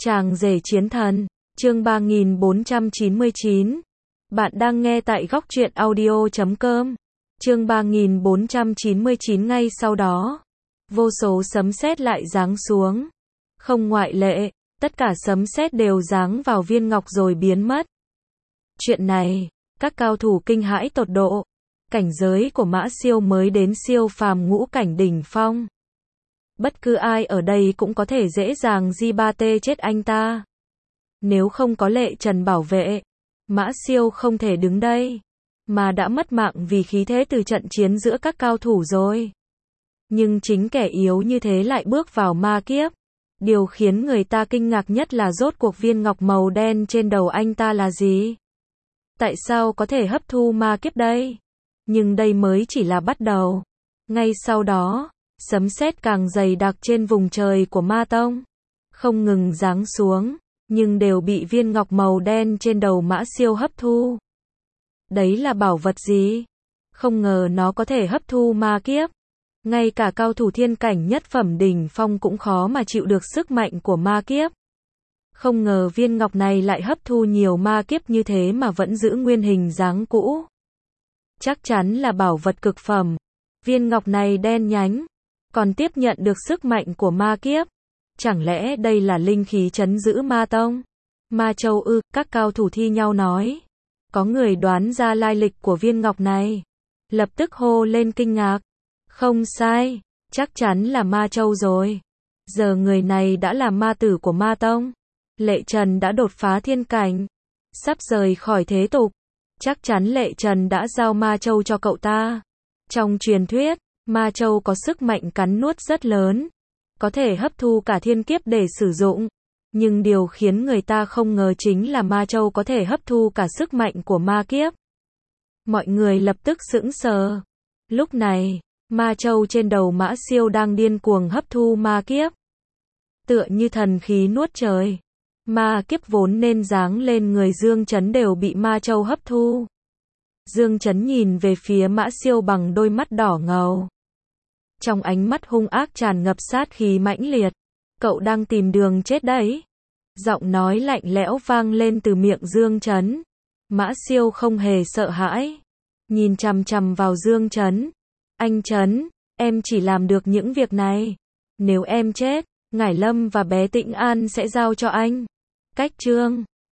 Chàng rể chiến thần, chương 3499. Bạn đang nghe tại góc truyện audio.com. Chương 3499. Ngay sau đó, vô số sấm sét lại giáng xuống. Không ngoại lệ, tất cả sấm sét đều giáng vào viên ngọc rồi biến mất. Chuyện này, các cao thủ kinh hãi tột độ. Cảnh giới của Mã Siêu mới đến siêu phàm ngũ cảnh đỉnh phong. Bất cứ ai ở đây cũng có thể dễ dàng G3T chết anh ta. Nếu không có Lệ Trần bảo vệ, Mã Siêu không thể đứng đây, mà đã mất mạng vì khí thế từ trận chiến giữa các cao thủ rồi. Nhưng chính kẻ yếu như thế lại bước vào ma kiếp. Điều khiến người ta kinh ngạc nhất là rốt cuộc viên ngọc màu đen trên đầu anh ta là gì? Tại sao có thể hấp thu ma kiếp đây? Nhưng đây mới chỉ là bắt đầu. Ngay sau đó, sấm sét càng dày đặc trên vùng trời của Ma Tông, không ngừng giáng xuống, nhưng đều bị viên ngọc màu đen trên đầu Mã Siêu hấp thu. Đấy là bảo vật gì? Không ngờ nó có thể hấp thu ma kiếp. Ngay cả cao thủ thiên cảnh nhất phẩm đỉnh phong cũng khó mà chịu được sức mạnh của ma kiếp. Không ngờ viên ngọc này lại hấp thu nhiều ma kiếp như thế mà vẫn giữ nguyên hình dáng cũ. Chắc chắn là bảo vật cực phẩm. Viên ngọc này đen nhánh, còn tiếp nhận được sức mạnh của ma kiếp. Chẳng lẽ đây là linh khí trấn giữ Ma Tông? Ma Châu ư? Các cao thủ thi nhau nói. Có người đoán ra lai lịch của viên ngọc này, lập tức hô lên kinh ngạc. Không sai, chắc chắn là Ma Châu rồi. Giờ người này đã là ma tử của Ma Tông. Lệ Trần đã đột phá thiên cảnh, sắp rời khỏi thế tục. Chắc chắn Lệ Trần đã giao Ma Châu cho cậu ta. Trong truyền thuyết, Ma Châu có sức mạnh cắn nuốt rất lớn, có thể hấp thu cả thiên kiếp để sử dụng. Nhưng điều khiến người ta không ngờ chính là Ma Châu có thể hấp thu cả sức mạnh của ma kiếp. Mọi người lập tức sững sờ. Lúc này, Ma Châu trên đầu Mã Siêu đang điên cuồng hấp thu ma kiếp. Tựa như thần khí nuốt trời. Ma kiếp vốn nên giáng lên người Dương Chấn đều bị Ma Châu hấp thu. Dương Chấn nhìn về phía Mã Siêu bằng đôi mắt đỏ ngầu. Trong ánh mắt hung ác tràn ngập sát khí mãnh liệt. Cậu đang tìm đường chết đấy. Giọng nói lạnh lẽo vang lên từ miệng Dương Chấn. Mã Siêu không hề sợ hãi, nhìn chằm chằm vào Dương Chấn. Anh Chấn, em chỉ làm được những việc này. Nếu em chết, Ngải Lâm và bé Tĩnh An sẽ giao cho anh. Cách chương